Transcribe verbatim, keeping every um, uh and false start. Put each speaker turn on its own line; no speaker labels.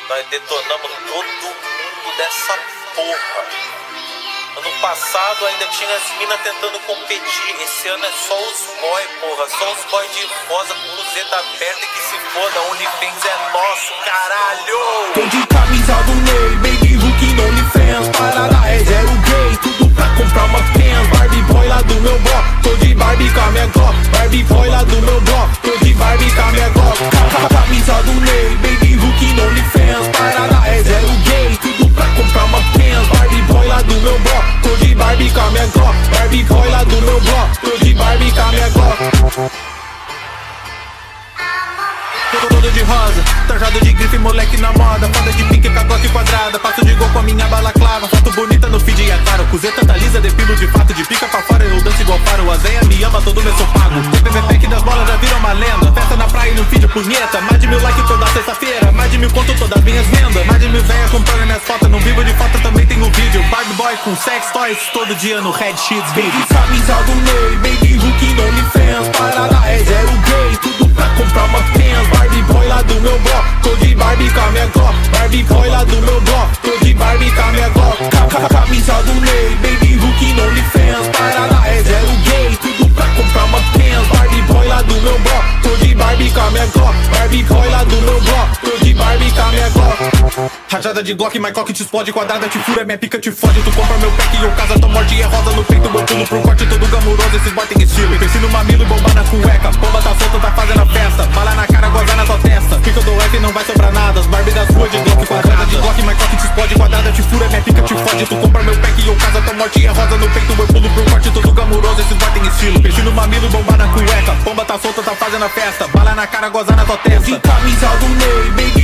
Nós detonamos todo mundo dessa porra. Ano passado ainda tinha as minas tentando competir. Esse ano é só os boy, porra. Só os boy de rosa com cruzeiro aberta e que se foda. OnlyFans é nosso, caralho.
Tô de camisa do Ney, baby hook no OnlyFans. Parada é zero gay, tudo pra comprar uma pens. Barbie boy lá do meu bloco, tô de Barbie com a minha Glock. Barbie boy lá do meu bloco, tô de Barbie com a minha Glock. Camisa do Ney, baby hook no OnlyFans. Parada é zero gay, tudo pra comprar uma pens. Barbie boy lá do meu bloco, tô de Barbie com a minha Glock. Barbie boy lá do meu bloco, tô de Barbie com a minha Glock. Todo de rosa, trajado de grife, moleque na moda. Foda de pique, cagote quadrada. Passo de gol com a minha balaclava. Foto bonita no feed, é claro. Cuzeta tá lisa, depilo de fato. De pica pra fora, eu danço igual faro. A Zéia me ama, todo mês eu pago. O P V P das bolas já virou uma lenda. Festa na praia e no feed, punheta. Mais de mil likes toda sexta-feira. Mais de mil conto todas as minhas vendas. Mais de mil véias comprando minhas fotos. Não vivo de foto, também tenho vídeo. Barbie boy com sex toys todo dia no Red Sheets Video. Camisa do Ney, baby hook no OnlyFans. Parada é zero gay, tudo pra comprar uma pens. Barbie boy lá do meu bloco, tô de Barbie com a minha Glock. Barbie boy lá do meu bloco, tô de Barbie com a minha Glock. Camisa do Ney, baby hook no OnlyFans. Parada é zero gay, tudo pra comprar uma pens. Barbie boy lá do meu bloco, tô de Barbie com a minha Glock. Barbie boy lá do meu bloco, tô de Barbie com a minha Glock. Rajada de Glock, my cock te explode. Quadrada te fura, minha pica te fode. Tu compra meu pack e eu casa, tua morte é rosa no peito. Eu pulo pro corte todo gamuroso, esses boy tem estilo. Pensei no mamilo e bombar na cueca. Bomba tá solta, tá fazendo a festa. Bala na cara, gozar na tua testa. Pica do F não vai sobrar nada. As Barbie das ruas de Glock quadrada de Glock, my cock te explode. Quadrada te fura, minha pica te fode. Tu compra meu pack e eu casa, tua morte é rosa no peito. Eu pulo pro corte todo gamuroso, esses boy tem estilo. Pensei no mamilo e bombar na cueca. Bomba tá solta, tá fazendo a festa. Bala na cara, gozar na tua testa. De camisa do Ney, baby